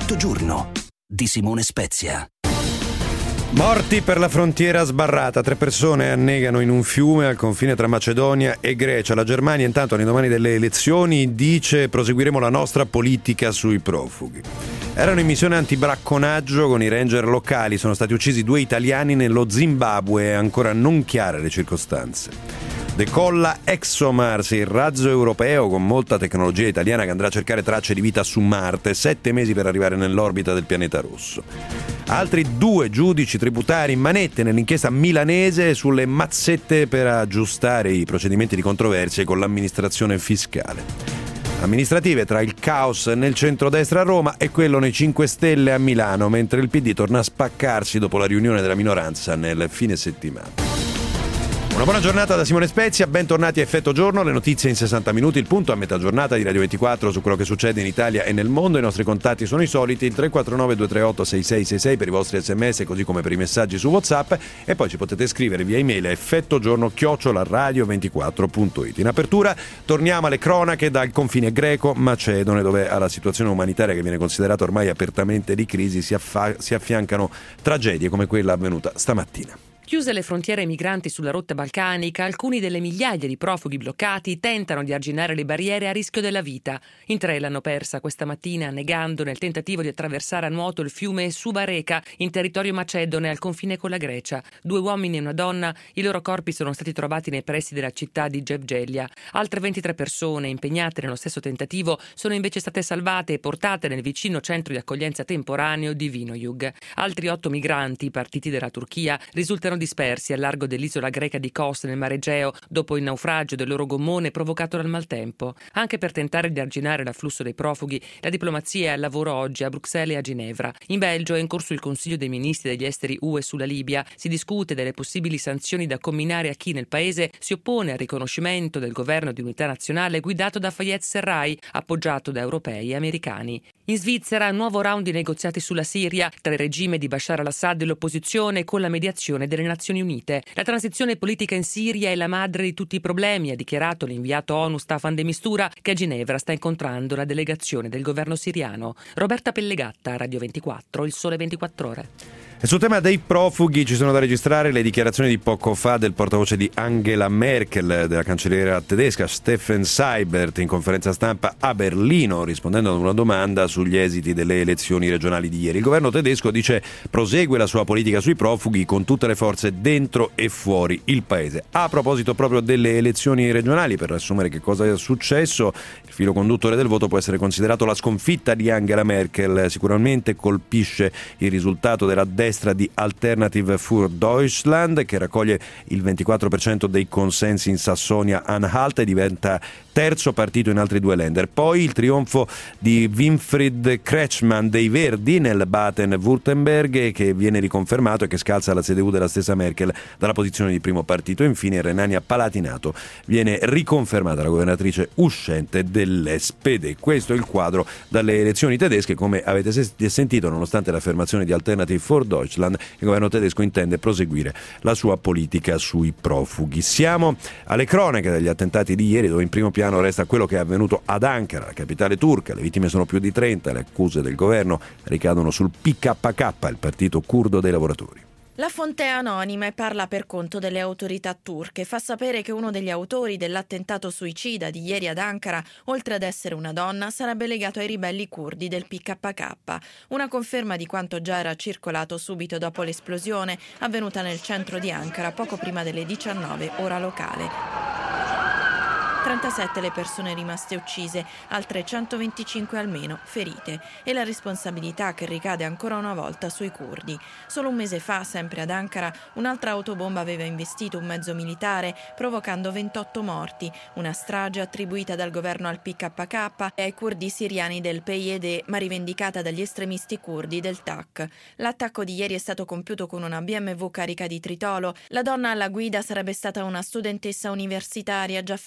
Mezzogiorno di Simone Spezia. Morti per la frontiera sbarrata. 3 persone annegano in un fiume al confine tra Macedonia e Grecia. La Germania, intanto, all'indomani delle elezioni, dice: proseguiremo la nostra politica sui profughi. Erano in missione antibracconaggio con i ranger locali. Sono stati uccisi 2 italiani nello Zimbabwe. È ancora non chiare le circostanze. Decolla ExoMars, il razzo europeo con molta tecnologia italiana che andrà a cercare tracce di vita su Marte. 7 mesi per arrivare nell'orbita del pianeta rosso. Altri 2 giudici tributari in manette nell'inchiesta milanese sulle mazzette per aggiustare i procedimenti di controversie con l'amministrazione fiscale. Amministrative tra il caos nel centrodestra a Roma e quello nei 5 Stelle a Milano, mentre il PD torna a spaccarsi dopo la riunione della minoranza nel fine settimana. Una buona giornata da Simone Spezia, bentornati a Effetto Giorno, le notizie in 60 minuti, il punto a metà giornata di Radio 24 su quello che succede in Italia e nel mondo. I nostri contatti sono i soliti, il 349-238-6666 per i vostri sms, così come per i messaggi su WhatsApp, e poi ci potete scrivere via email a effettogiorno@radio24.it. In apertura torniamo alle cronache dal confine greco-macedone, dove alla situazione umanitaria che viene considerata ormai apertamente di crisi si affiancano tragedie come quella avvenuta stamattina. Chiuse le frontiere ai migranti sulla rotta balcanica, alcuni delle migliaia di profughi bloccati tentano di arginare le barriere a rischio della vita. In 3 l'hanno persa questa mattina annegando nel tentativo di attraversare a nuoto il fiume Suva Reka in territorio macedone al confine con la Grecia. 2 uomini e una donna, i loro corpi sono stati trovati nei pressi della città di Gevgelija. Altre 23 persone impegnate nello stesso tentativo sono invece state salvate e portate nel vicino centro di accoglienza temporaneo di Vinojug. Altri 8 migranti partiti dalla Turchia risultano dispersi al largo dell'isola greca di Kos nel Mar Egeo dopo il naufragio del loro gommone provocato dal maltempo. Anche per tentare di arginare l'afflusso dei profughi, la diplomazia è al lavoro oggi a Bruxelles e a Ginevra. In Belgio è in corso il Consiglio dei Ministri degli Esteri UE sulla Libia. Si discute delle possibili sanzioni da comminare a chi nel paese si oppone al riconoscimento del governo di unità nazionale guidato da Fayez Sarraj, appoggiato da europei e americani. In Svizzera, nuovo round di negoziati sulla Siria tra il regime di Bashar al-Assad e l'opposizione con la mediazione delle Nazioni Unite. La transizione politica in Siria è la madre di tutti i problemi, ha dichiarato l'inviato ONU Staffan de Mistura, che a Ginevra sta incontrando la delegazione del governo siriano. Roberta Pellegatta, Radio 24, Il Sole 24 Ore. E sul tema dei profughi ci sono da registrare le dichiarazioni di poco fa del portavoce di Angela Merkel, della cancelliera tedesca Steffen Seibert, in conferenza stampa a Berlino, rispondendo ad una domanda sugli esiti delle elezioni regionali di ieri. Il governo tedesco dice prosegue la sua politica sui profughi con tutte le forze dentro e fuori il paese. A proposito proprio delle elezioni regionali, per riassumere che cosa è successo, il filo conduttore del voto può essere considerato la sconfitta di Angela Merkel. Sicuramente colpisce il risultato della destra di Alternative für Deutschland, che raccoglie il 24% dei consensi in Sassonia-Anhalt e diventa terzo partito in altri 2 Länder. Poi il trionfo di Winfried Kretschmann dei Verdi nel Baden-Württemberg, che viene riconfermato e che scalza la CDU della stessa Merkel dalla posizione di primo partito. Infine in Renania-Palatinato viene riconfermata la governatrice uscente dell'SPD. Questo è il quadro dalle elezioni tedesche. Come avete sentito, nonostante l'affermazione di Alternative for Deutschland, il governo tedesco intende proseguire la sua politica sui profughi. Siamo alle cronache degli attentati di ieri, dove in primo piano resta quello che è avvenuto ad Ankara, la capitale turca. Le vittime sono più di 30, le accuse del governo ricadono sul PKK, il partito curdo dei lavoratori. La fonte anonima parla per conto delle autorità turche. Fa sapere che uno degli autori dell'attentato suicida di ieri ad Ankara, oltre ad essere una donna, sarebbe legato ai ribelli curdi del PKK. Una conferma di quanto già era circolato subito dopo l'esplosione avvenuta nel centro di Ankara poco prima delle 19 ora locale. 37 le persone rimaste uccise, altre 125 almeno ferite, e la responsabilità che ricade ancora una volta sui curdi. Solo un mese fa, sempre ad Ankara, un'altra autobomba aveva investito un mezzo militare, provocando 28 morti, una strage attribuita dal governo al PKK e ai curdi siriani del PYD, ma rivendicata dagli estremisti curdi del TAK. L'attacco di ieri è stato compiuto con una BMW carica di tritolo. La donna alla guida sarebbe stata una studentessa universitaria già finita sotto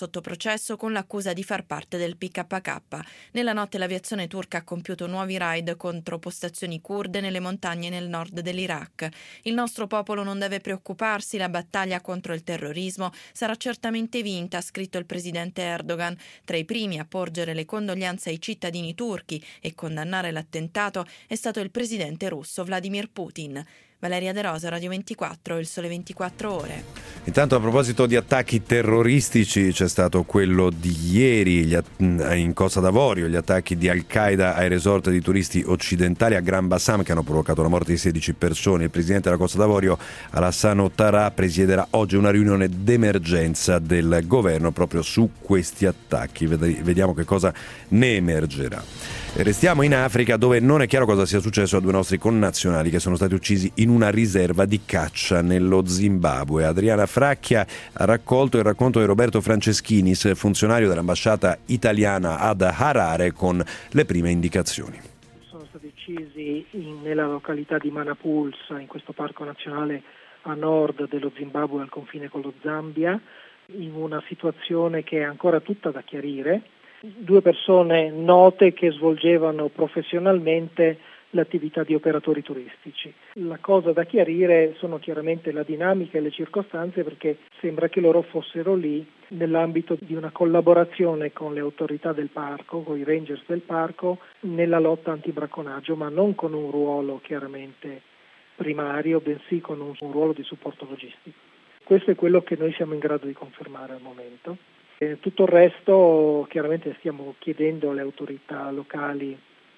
sotto processo con l'accusa di far parte del PKK. Nella notte l'aviazione turca ha compiuto nuovi raid contro postazioni kurde nelle montagne nel nord dell'Iraq. Il nostro popolo non deve preoccuparsi, la battaglia contro il terrorismo sarà certamente vinta, ha scritto il presidente Erdogan. Tra i primi a porgere le condoglianze ai cittadini turchi e condannare l'attentato è stato il presidente russo Vladimir Putin. Valeria De Rosa, Radio 24, Il Sole 24 Ore. Intanto, a proposito di attacchi terroristici, c'è stato quello di ieri in Costa d'Avorio, gli attacchi di Al-Qaeda ai resort di turisti occidentali a Gran Bassam che hanno provocato la morte di 16 persone. Il presidente della Costa d'Avorio, Alassane Ouattara, presiederà oggi una riunione d'emergenza del governo proprio su questi attacchi. Vediamo che cosa ne emergerà. E restiamo in Africa, dove non è chiaro cosa sia successo a due nostri connazionali che sono stati uccisi in una riserva di caccia nello Zimbabwe. Adriana Fracchia ha raccolto il racconto di Roberto Franceschinis, funzionario dell'ambasciata italiana ad Harare, con le prime indicazioni. Sono stati uccisi nella località di Manapulsa, in questo parco nazionale a nord dello Zimbabwe, al confine con lo Zambia, in una situazione che è ancora tutta da chiarire. Due persone note che svolgevano professionalmente l'attività di operatori turistici. La cosa da chiarire sono chiaramente la dinamica e le circostanze, perché sembra che loro fossero lì nell'ambito di una collaborazione con le autorità del parco, con i rangers del parco, nella lotta antibracconaggio, ma non con un ruolo chiaramente primario, bensì con un ruolo di supporto logistico. Questo è quello che noi siamo in grado di confermare al momento. Tutto il resto chiaramente stiamo chiedendo alle autorità locali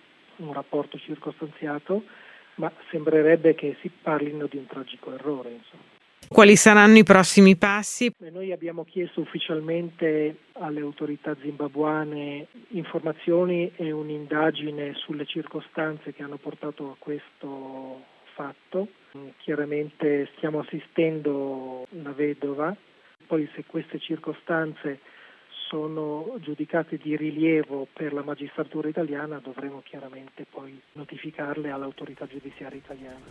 un rapporto circostanziato, ma sembrerebbe che si parlino di un tragico errore, insomma. Quali saranno i prossimi passi? Noi abbiamo chiesto ufficialmente alle autorità zimbabuane informazioni e un'indagine sulle circostanze che hanno portato a questo fatto. Chiaramente stiamo assistendo la vedova, poi se queste circostanze sono giudicate di rilievo per la magistratura italiana dovremo chiaramente poi notificarle all'autorità giudiziaria italiana.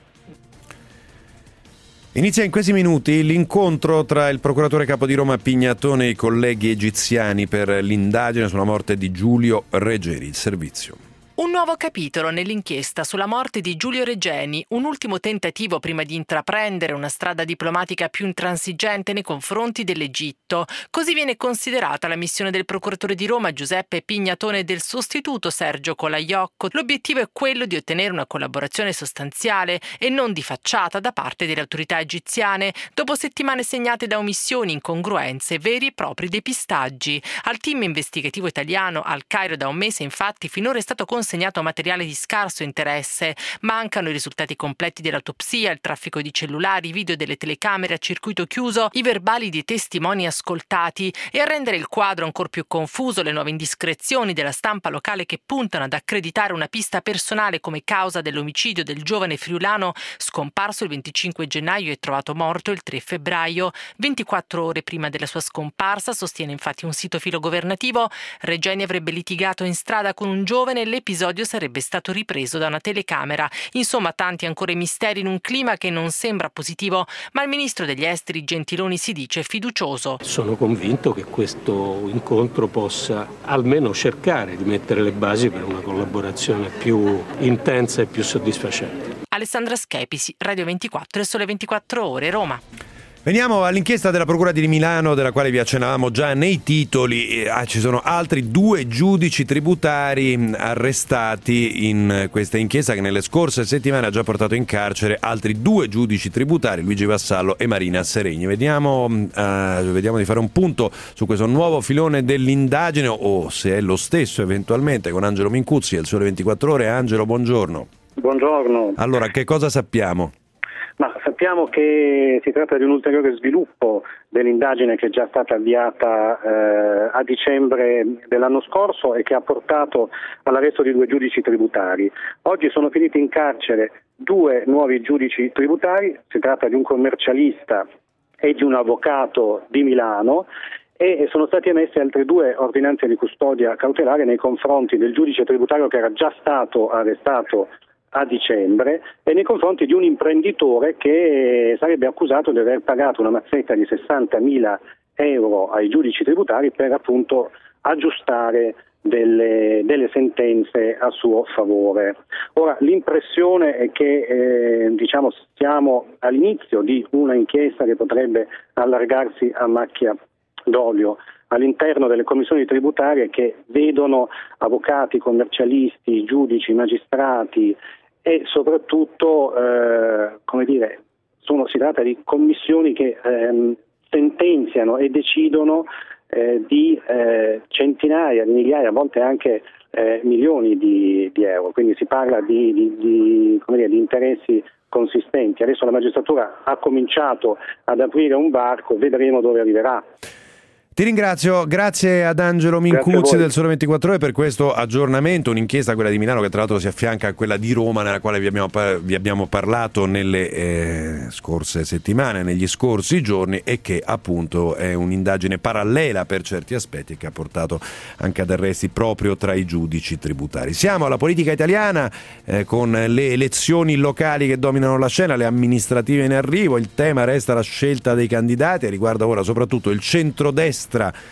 Inizia in questi minuti l'incontro tra il procuratore capo di Roma Pignatone e i colleghi egiziani per l'indagine sulla morte di Giulio Regeni. Il servizio. Un nuovo capitolo nell'inchiesta sulla morte di Giulio Regeni, un ultimo tentativo prima di intraprendere una strada diplomatica più intransigente nei confronti dell'Egitto. Così viene considerata la missione del procuratore di Roma Giuseppe Pignatone e del sostituto Sergio Colaiocco. L'obiettivo è quello di ottenere una collaborazione sostanziale e non di facciata da parte delle autorità egiziane, dopo settimane segnate da omissioni, incongruenze, veri e propri depistaggi. Al team investigativo italiano al Cairo da un mese, infatti, finora è stato consegnato materiale di scarso interesse. Mancano i risultati completi dell'autopsia, il traffico di cellulari, i video delle telecamere a circuito chiuso, i verbali di testimoni ascoltati, e a rendere il quadro ancora più confuso le nuove indiscrezioni della stampa locale che puntano ad accreditare una pista personale come causa dell'omicidio del giovane friulano scomparso il 25 gennaio e trovato morto il 3 febbraio. 24 ore prima della sua scomparsa, sostiene infatti un sito filogovernativo, Regeni avrebbe litigato in strada con un giovane e l'episodio sarebbe stato ripreso da una telecamera. Insomma, tanti ancora i misteri in un clima che non sembra positivo, ma il ministro degli esteri Gentiloni si dice fiducioso. Sono convinto che questo incontro possa almeno cercare di mettere le basi per una collaborazione più intensa e più soddisfacente. Alessandra Schepisi, Radio 24 e Sole 24 Ore, Roma. Veniamo all'inchiesta della Procura di Milano, della quale vi accennavamo già nei titoli. Ci sono altri 2 giudici tributari arrestati in questa inchiesta che nelle scorse settimane ha già portato in carcere altri 2 giudici tributari, Luigi Vassallo e Marina Seregni. Vediamo di fare un punto su questo nuovo filone dell'indagine, o se è lo stesso eventualmente, con Angelo Mincuzzi, del Sole 24 Ore. Angelo, buongiorno. Buongiorno. Allora, che cosa sappiamo? Ma sappiamo che si tratta di un ulteriore sviluppo dell'indagine che è già stata avviata a dicembre dell'anno scorso e che ha portato all'arresto di 2 giudici tributari. Oggi sono finiti in carcere 2 nuovi giudici tributari, si tratta di un commercialista e di un avvocato di Milano, e sono stati emessi altre 2 ordinanze di custodia cautelare nei confronti del giudice tributario che era già stato arrestato a dicembre, e nei confronti di un imprenditore che sarebbe accusato di aver pagato una mazzetta di 60.000 euro ai giudici tributari per appunto aggiustare delle sentenze a suo favore. Ora, l'impressione è che siamo all'inizio di una inchiesta che potrebbe allargarsi a macchia d'olio all'interno delle commissioni tributarie, che vedono avvocati, commercialisti, giudici, magistrati e soprattutto si tratta di commissioni che sentenziano e decidono di centinaia di migliaia, a volte anche milioni di euro, quindi si parla di interessi consistenti. Adesso la magistratura ha cominciato ad aprire un varco, vedremo dove arriverà. Ti ringrazio, grazie ad Angelo Mincuzzi del Sole 24 Ore per questo aggiornamento, un'inchiesta, quella di Milano, che tra l'altro si affianca a quella di Roma, nella quale vi abbiamo parlato nelle scorse settimane, negli scorsi giorni, e che appunto è un'indagine parallela per certi aspetti, che ha portato anche ad arresti proprio tra i giudici tributari. Siamo alla politica italiana, con le elezioni locali che dominano la scena, le amministrative in arrivo. Il tema resta la scelta dei candidati e riguarda ora soprattutto il centrodestra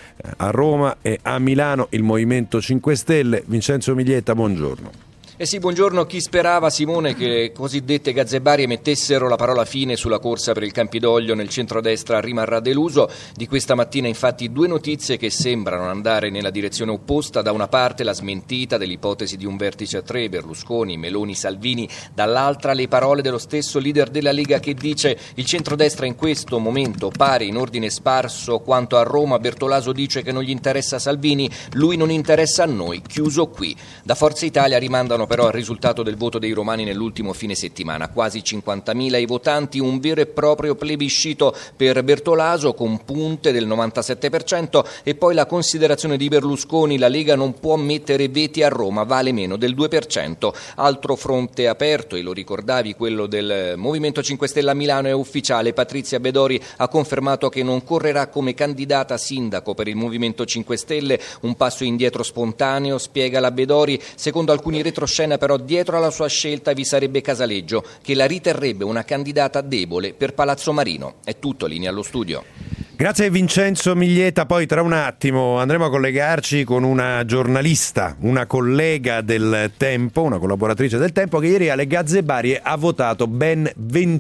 a Roma e a Milano, il Movimento 5 Stelle. Vincenzo Miglietta, buongiorno. Sì, buongiorno. Chi sperava, Simone, che le cosiddette gazzebarie mettessero la parola fine sulla corsa per il Campidoglio nel centrodestra rimarrà deluso. Di questa mattina infatti due notizie che sembrano andare nella direzione opposta: da una parte la smentita dell'ipotesi di un vertice a tre, Berlusconi, Meloni, Salvini; dall'altra le parole dello stesso leader della Lega che dice: il centrodestra in questo momento pare in ordine sparso quanto a Roma. Bertolaso dice che non gli interessa Salvini, lui non interessa a noi, chiuso qui. Da Forza Italia rimandano però al risultato del voto dei romani nell'ultimo fine settimana. Quasi 50.000 i votanti, un vero e proprio plebiscito per Bertolaso con punte del 97%, e poi la considerazione di Berlusconi: la Lega non può mettere veti a Roma, vale meno del 2%. Altro fronte aperto, e lo ricordavi, quello del Movimento 5 Stelle a Milano, è ufficiale. Patrizia Bedori ha confermato che non correrà come candidata a sindaco per il Movimento 5 Stelle, un passo indietro spontaneo, spiega la Bedori. Secondo alcuni retroscena però dietro alla sua scelta vi sarebbe Casaleggio, che la riterrebbe una candidata debole per Palazzo Marino. È tutto, linea allo studio. Grazie Vincenzo Miglietta. Poi tra un attimo andremo a collegarci con una giornalista, una collega del Tempo, una collaboratrice del Tempo, che ieri alle gazzebarie ha votato ben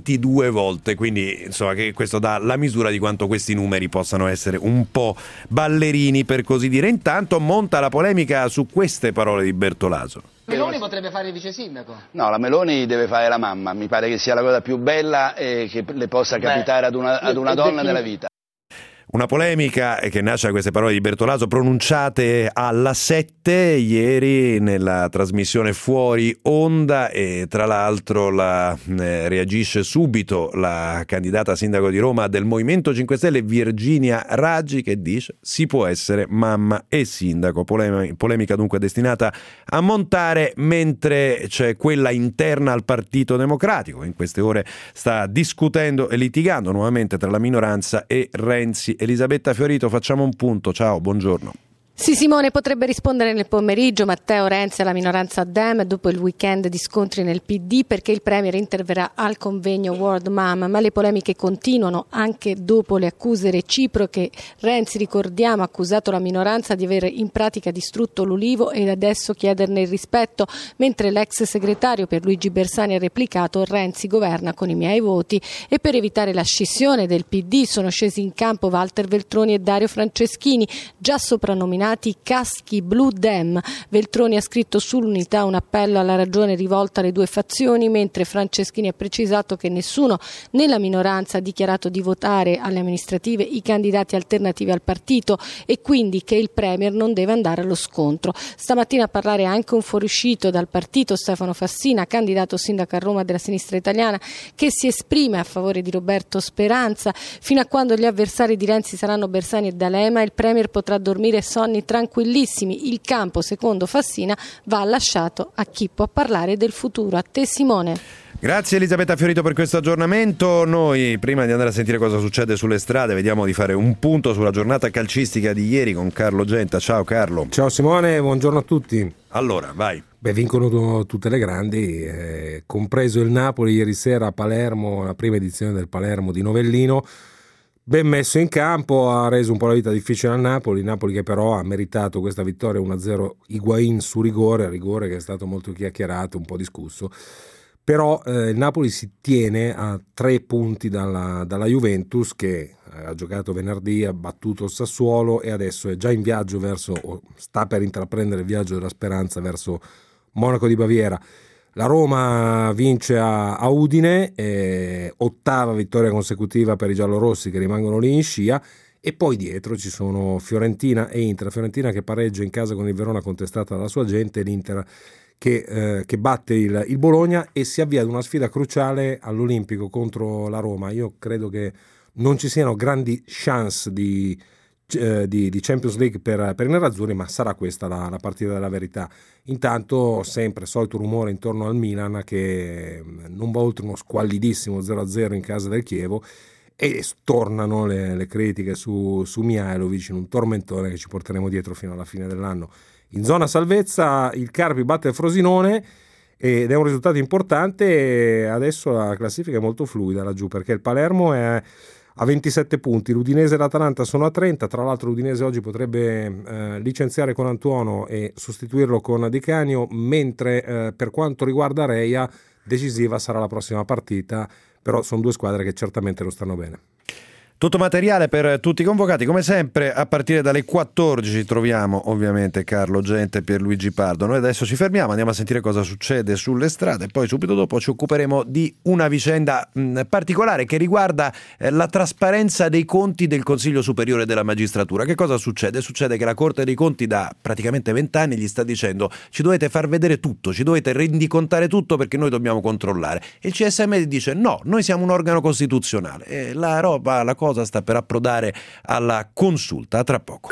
22 volte, quindi insomma che questo dà la misura di quanto questi numeri possano essere un po' ballerini, per così dire. Intanto monta la polemica su queste parole di Bertolaso. Meloni potrebbe fare il vice sindaco? No, la Meloni deve fare la mamma, mi pare che sia la cosa più bella che le possa capitare ad una donna nella vita. Una polemica che nasce da queste parole di Bertolaso pronunciate alla 7 ieri nella trasmissione Fuori Onda, e tra l'altro reagisce subito la candidata a sindaco di Roma del Movimento 5 Stelle Virginia Raggi, che dice: si può essere mamma e sindaco. Polemica dunque destinata a montare, mentre c'è quella interna al Partito Democratico, che in queste ore sta discutendo e litigando nuovamente tra la minoranza e Renzi. Elisabetta Fiorito, facciamo un punto. Ciao, buongiorno. Sì, Simone, potrebbe rispondere nel pomeriggio Matteo Renzi alla minoranza Dem dopo il weekend di scontri nel PD, perché il Premier interverrà al convegno World Mom, ma le polemiche continuano anche dopo le accuse reciproche. Renzi, ricordiamo, ha accusato la minoranza di aver in pratica distrutto l'Ulivo ed adesso chiederne il rispetto, mentre l'ex segretario Pierluigi Bersani ha replicato: Renzi governa con i miei voti. E per evitare la scissione del PD sono scesi in campo Walter Veltroni e Dario Franceschini, già soprannominati caschi blu Dem. Veltroni ha scritto sull'unità un appello alla ragione rivolta alle due fazioni, mentre Franceschini ha precisato che nessuno nella minoranza ha dichiarato di votare alle amministrative i candidati alternativi al partito, e quindi che il Premier non deve andare allo scontro. Stamattina a parlare anche un fuoriuscito dal partito, Stefano Fassina, candidato sindaco a Roma della sinistra italiana, che si esprime a favore di Roberto Speranza. Fino a quando gli avversari di Renzi saranno Bersani e D'Alema, il Premier potrà dormire sonni tranquillissimi. Il campo, secondo Fassina, va lasciato a chi può parlare del futuro. A te, Simone. Grazie Elisabetta Fiorito per questo aggiornamento. Noi, prima di andare a sentire cosa succede sulle strade, vediamo di fare un punto sulla giornata calcistica di ieri con Carlo Genta. Ciao Carlo. Ciao Simone, buongiorno a tutti. Allora, vai. Vincono tutte le grandi, compreso il Napoli ieri sera a Palermo, la prima edizione del Palermo di Novellino. Ben messo in campo, ha reso un po' la vita difficile al Napoli che però ha meritato questa vittoria 1-0, Higuaín su rigore che è stato molto chiacchierato, un po' discusso. Però il Napoli si tiene a 3 punti dalla Juventus, che ha giocato venerdì, ha battuto il Sassuolo e adesso è già in viaggio sta per intraprendere il viaggio della speranza verso Monaco di Baviera. La Roma vince a Udine, 8ª vittoria consecutiva per i giallorossi che rimangono lì in scia, e poi dietro ci sono Fiorentina e Inter. Fiorentina che pareggia in casa con il Verona contestata dalla sua gente, l'Inter che batte il Bologna e si avvia ad una sfida cruciale all'Olimpico contro la Roma. Io credo che non ci siano grandi chance di Champions League per i nerazzurri, ma sarà questa la partita della verità. Intanto sempre solito rumore intorno al Milan che non va oltre uno squallidissimo 0-0 in casa del Chievo, e tornano le critiche su Mihajlovic in un tormentone che ci porteremo dietro fino alla fine dell'anno. In zona salvezza il Carpi batte il Frosinone ed è un risultato importante. Adesso la classifica è molto fluida laggiù, perché il Palermo è a 27 punti, l'Udinese e l'Atalanta sono a 30. Tra l'altro l'Udinese oggi potrebbe licenziare Colantuono e sostituirlo con Di Canio, mentre per quanto riguarda Reia decisiva sarà la prossima partita, però sono 2 squadre che certamente lo stanno bene. Tutto materiale per tutti i convocati, come sempre a partire dalle 14 troviamo ovviamente Carlo Genta e Pierluigi Pardo. Noi adesso ci fermiamo, andiamo a sentire cosa succede sulle strade e poi subito dopo ci occuperemo di una vicenda particolare che riguarda la trasparenza dei conti del Consiglio Superiore della Magistratura. Che cosa succede? Succede che la Corte dei Conti da praticamente 20 anni gli sta dicendo: ci dovete far vedere tutto, ci dovete rendicontare tutto perché noi dobbiamo controllare. E il CSM dice no, noi siamo un organo costituzionale. E la cosa sta per approdare alla consulta. A tra poco.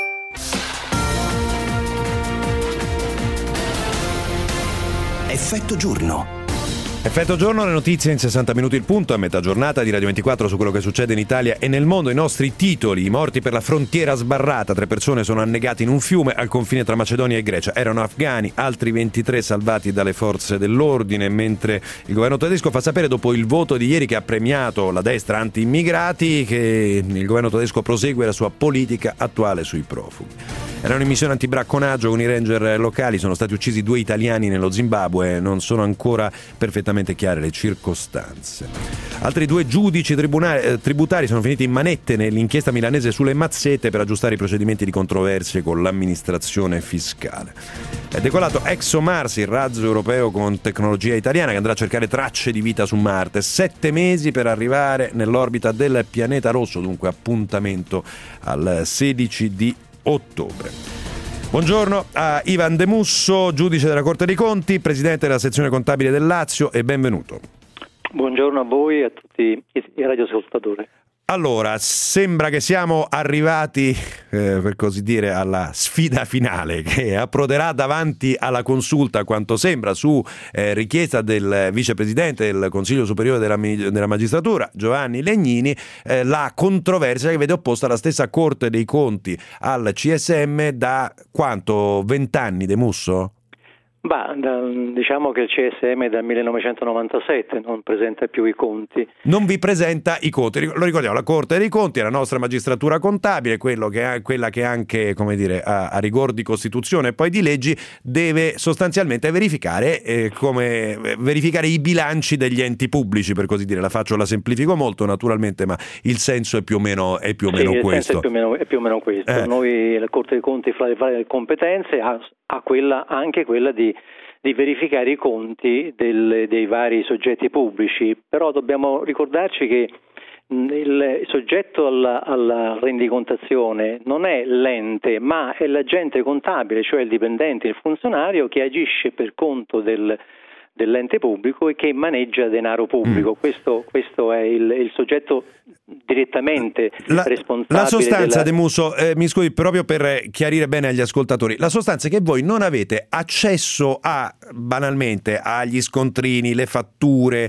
Effetto giorno. Effetto giorno, le notizie in 60 minuti il punto, a metà giornata di Radio 24 su quello che succede in Italia e nel mondo. I nostri titoli: i morti per la frontiera sbarrata, 3 persone sono annegate in un fiume al confine tra Macedonia e Grecia, erano afghani, altri 23 salvati dalle forze dell'ordine, mentre il governo tedesco fa sapere, dopo il voto di ieri che ha premiato la destra anti-immigrati, che il governo tedesco prosegue la sua politica attuale sui profughi. Erano in missione antibracconaggio con i ranger locali, sono stati uccisi 2 italiani nello Zimbabwe, non sono ancora perfettamente chiare le circostanze. Altri 2 giudici tributari sono finiti in manette nell'inchiesta milanese sulle mazzette per aggiustare i procedimenti di controversie con l'amministrazione fiscale. È decolato ExoMars, il razzo europeo con tecnologia italiana che andrà a cercare tracce di vita su Marte. 7 mesi per arrivare nell'orbita del pianeta rosso, dunque appuntamento al 16 di ottobre. Buongiorno a Ivan De Musso, giudice della Corte dei Conti, presidente della sezione contabile del Lazio, e benvenuto. Buongiorno a voi e a tutti i radioascoltatori. Allora, sembra che siamo arrivati, per così dire, alla sfida finale che approderà davanti alla consulta, quanto sembra, su richiesta del vicepresidente del Consiglio Superiore della Magistratura, Giovanni Legnini, la controversia che vede opposta la stessa Corte dei Conti al CSM da quanto? 20 anni, De Musso? Diciamo che il CSM dal 1997 non presenta più i conti. Non vi presenta i conti, lo ricordiamo, la Corte dei Conti è la nostra magistratura contabile, quella che anche, come dire, a rigor di Costituzione e poi di leggi deve sostanzialmente verificare i bilanci degli enti pubblici, per così dire. La semplifico molto naturalmente, ma il senso è più o meno questo. È più o meno questo. Noi, la Corte dei Conti, fra le varie competenze, ha anche quella di verificare i conti dei vari soggetti pubblici, però dobbiamo ricordarci che il soggetto alla rendicontazione non è l'ente, ma è l'agente contabile, cioè il dipendente, il funzionario che agisce per conto dell'ente pubblico e che maneggia denaro pubblico. Questo è il soggetto direttamente responsabile. La sostanza, De Muso, mi scusi, proprio per chiarire bene agli ascoltatori, la sostanza è che voi non avete accesso banalmente agli scontrini, le fatture,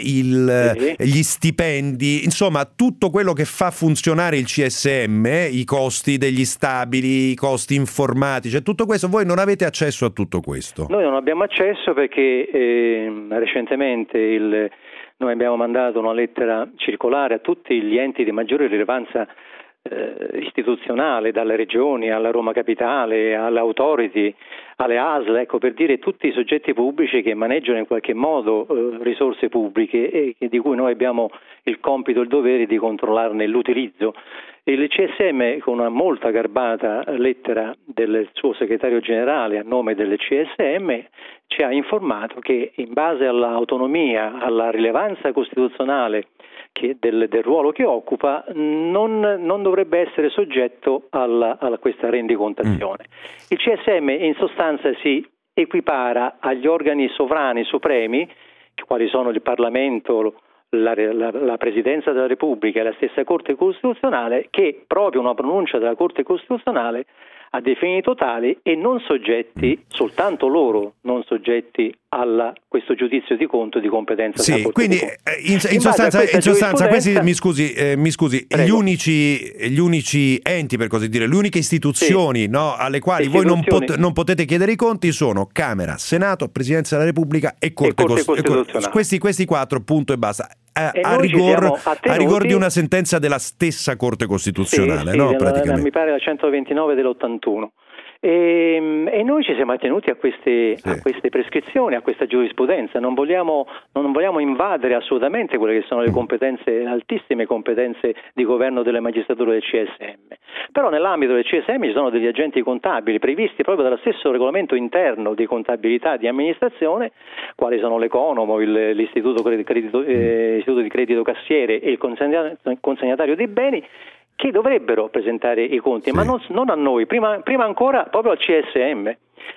gli stipendi, insomma tutto quello che fa funzionare il CSM, i costi degli stabili, i costi informatici, tutto questo, voi non avete accesso a tutto questo? Noi non abbiamo accesso perché recentemente noi abbiamo mandato una lettera circolare a tutti gli enti di maggiore rilevanza istituzionale, dalle regioni alla Roma Capitale, alle authority, alle ASL, ecco, per dire tutti i soggetti pubblici che maneggiano in qualche modo risorse pubbliche e di cui noi abbiamo il compito e il dovere di controllarne l'utilizzo. Il CSM, con una molta garbata lettera del suo segretario generale a nome del CSM, ci ha informato che in base all'autonomia, alla rilevanza costituzionale del ruolo che occupa, non dovrebbe essere soggetto a questa rendicontazione. Il CSM in sostanza si equipara agli organi sovrani supremi, quali sono il Parlamento, la Presidenza della Repubblica e la stessa Corte Costituzionale, che proprio una pronuncia della Corte Costituzionale ha definito tali e non soggetti, soltanto loro non soggetti a questo giudizio di conto di competenza. Sì, quindi in sostanza questi, mi scusi, gli unici enti, per così dire, le uniche istituzioni, sì, no, alle quali voi non potete chiedere i conti sono Camera, Senato, Presidenza della Repubblica e Corte Costituzionale. Questi quattro, punto e basta. A rigor di una sentenza della stessa Corte Costituzionale, sì, no? Praticamente. Mi pare la 129 dell'81. E noi ci siamo attenuti a queste prescrizioni, a questa giurisprudenza. Non vogliamo invadere assolutamente quelle che sono le competenze, altissime competenze di governo delle magistrature del CSM. Però nell'ambito del CSM ci sono degli agenti contabili previsti proprio dallo stesso regolamento interno di contabilità di amministrazione, quali sono l'Economo, l'Istituto di Credito Cassiere e il consegnatario dei beni, che dovrebbero presentare i conti, sì, ma non a noi, prima ancora proprio al CSM,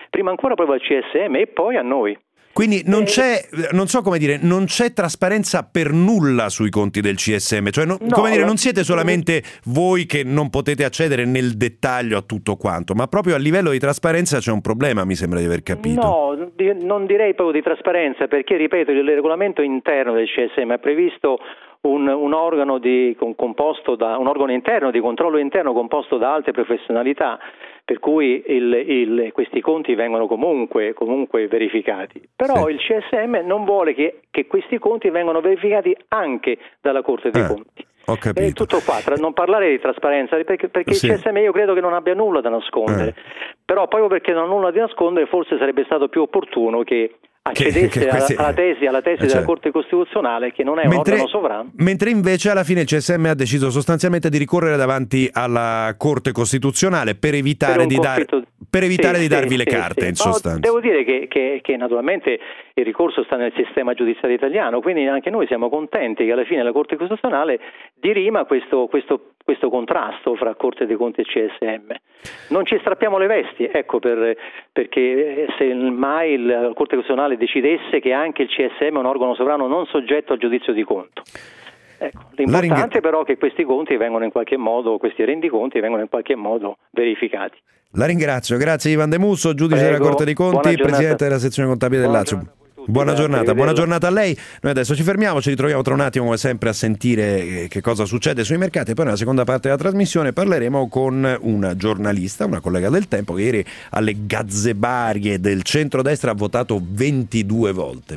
e poi a noi. Quindi non c'è, non so come dire, non c'è trasparenza per nulla sui conti del CSM, cioè non siete solamente voi che non potete accedere nel dettaglio a tutto quanto, ma proprio a livello di trasparenza c'è un problema, mi sembra di aver capito. No, non direi proprio di trasparenza, perché ripeto, il regolamento interno del CSM ha previsto un organo composto da un organo interno di controllo interno composto da alte professionalità, per cui questi conti vengono comunque verificati. Però sì, il CSM non vuole che questi conti vengano verificati anche dalla Corte dei Conti. Ho capito. È tutto qua, non parlare di trasparenza, perché sì, il CSM io credo che non abbia nulla da nascondere, però proprio perché non ha nulla da nascondere forse sarebbe stato più opportuno che accedesse alla tesi della Corte Costituzionale, che non è un organo sovrano. Mentre invece alla fine il CSM ha deciso sostanzialmente di ricorrere davanti alla Corte Costituzionale per evitare di darvi le carte, in sostanza. Devo dire che naturalmente il ricorso sta nel sistema giudiziario italiano, quindi anche noi siamo contenti che alla fine la Corte Costituzionale dirima questo contrasto fra Corte dei Conti e CSM. Non ci strappiamo le vesti, ecco, perché se mai la Corte Costituzionale decidesse che anche il CSM è un organo sovrano non soggetto al giudizio di conto. Ecco, l'importante però è che questi conti vengono in qualche modo, questi rendiconti vengono in qualche modo verificati. La ringrazio, grazie Ivan De Muso, giudice della Corte dei Conti, presidente della sezione contabile del Lazio. Buona giornata a lei. Noi adesso ci fermiamo, ci ritroviamo tra un attimo come sempre a sentire che cosa succede sui mercati e poi nella seconda parte della trasmissione parleremo con una giornalista, una collega del Tempo, che ieri alle gazzebarie del centrodestra ha votato 22 volte.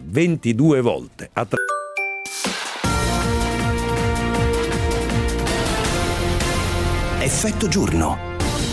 Effetto giorno.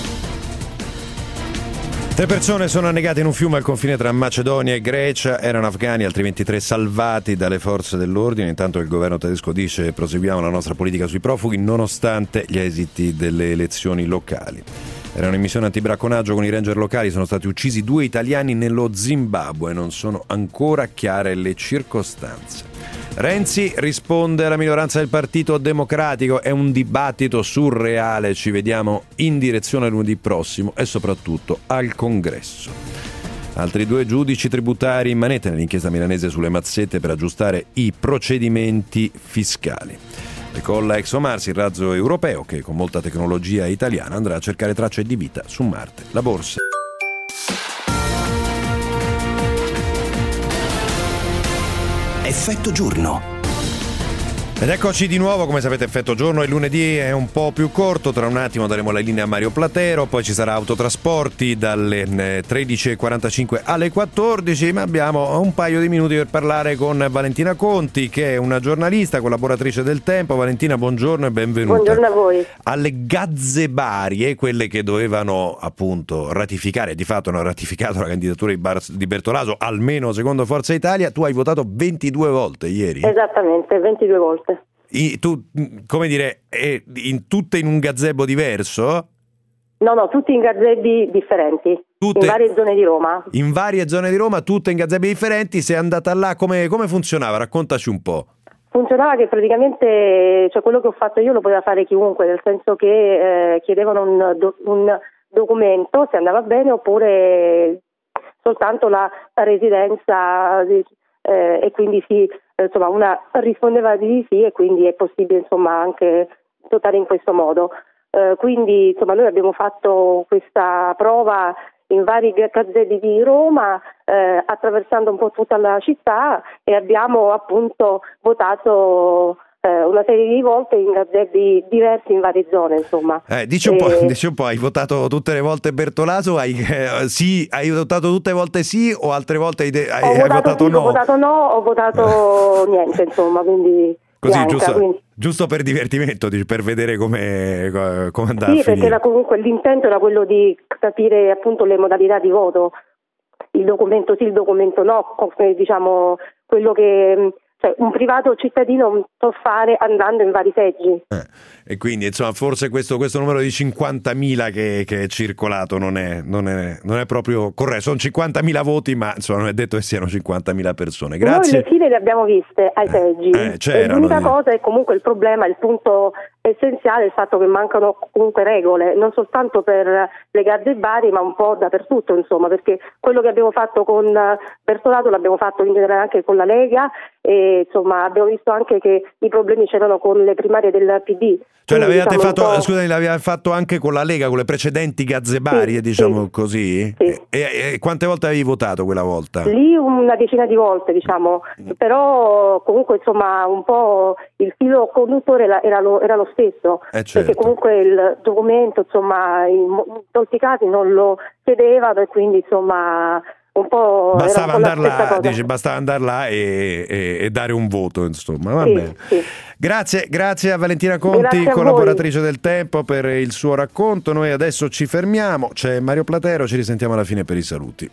3 persone sono annegate in un fiume al confine tra Macedonia e Grecia, erano afghani, altri 23 salvati dalle forze dell'ordine. Intanto il governo tedesco dice: proseguiamo la nostra politica sui profughi nonostante gli esiti delle elezioni locali. Erano in missione antibracconaggio con i ranger locali, sono stati uccisi 2 italiani nello Zimbabwe, non sono ancora chiare le circostanze. Renzi risponde alla minoranza del Partito Democratico, è un dibattito surreale, ci vediamo in direzione lunedì prossimo e soprattutto al Congresso. Altri 2 giudici tributari in manette nell'inchiesta milanese sulle mazzette per aggiustare i procedimenti fiscali. E con la ExoMars, il razzo europeo che con molta tecnologia italiana andrà a cercare tracce di vita su Marte. La borsa. Effetto giorno. Ed eccoci di nuovo, come sapete Effetto Giorno il lunedì è un po' più corto, tra un attimo daremo la linea a Mario Platero, poi ci sarà Autotrasporti dalle 13.45 alle 14, ma abbiamo un paio di minuti per parlare con Valentina Conti, che è una giornalista, collaboratrice del Tempo. Valentina, buongiorno e benvenuta. Buongiorno a voi. Alle gazzebarie, quelle che dovevano appunto ratificare, di fatto hanno ratificato la candidatura di Bertolaso, almeno secondo Forza Italia, tu hai votato 22 volte ieri? Esattamente, 22 volte. Tu, come dire, tutte in un gazebo diverso? No, tutti in gazebi differenti, in varie zone di Roma. In varie zone di Roma, tutte in gazebi differenti. Sei andata là, come funzionava? Raccontaci un po'. Funzionava che praticamente, cioè quello che ho fatto io lo poteva fare chiunque, nel senso che chiedevano un documento, se andava bene, oppure soltanto la residenza, e quindi insomma una rispondeva di sì, e quindi è possibile insomma anche votare in questo modo. Quindi insomma noi abbiamo fatto questa prova in vari gazebi di Roma, attraversando un po' tutta la città, e abbiamo appunto votato una serie di volte in gazebi diversi in varie zone, insomma. Dici un po', hai votato tutte le volte Bertolaso? Hai votato tutte le volte sì, o altre volte hai votato no? Ho votato no, ho votato niente, insomma, quindi così giusto per divertimento, per vedere come andava. Sì, perché comunque l'intento era quello di capire appunto le modalità di voto, il documento sì, il documento no, diciamo quello che cioè un privato cittadino può fare andando in vari seggi. E quindi insomma forse questo numero di 50.000 che è circolato non è proprio corretto. Sono 50.000 voti, ma insomma non è detto che siano 50.000 persone. Grazie. Noi le file le abbiamo viste ai seggi. L'unica cosa è comunque il problema, il punto essenziale è il fatto che mancano comunque regole, non soltanto per le gazebarie, ma un po' dappertutto, insomma, perché quello che abbiamo fatto con Bertolaso l'abbiamo fatto in generale anche con la Lega, e insomma abbiamo visto anche che i problemi c'erano con le primarie del PD. Cioè l'aveva fatto anche con la Lega, con le precedenti gazzebarie, così? Sì. E quante volte avevi votato quella volta? Lì una decina di volte, diciamo, però comunque insomma un po' il filo conduttore era lo stesso, certo. Perché comunque il documento insomma in molti casi non lo chiedevano, e quindi insomma un po' bastava andare là e dare un voto, insomma. Va bene. Sì. Grazie a Valentina Conti, collaboratrice del Tempo, per il suo racconto. Noi adesso ci fermiamo, c'è Mario Platero, ci risentiamo alla fine per i saluti.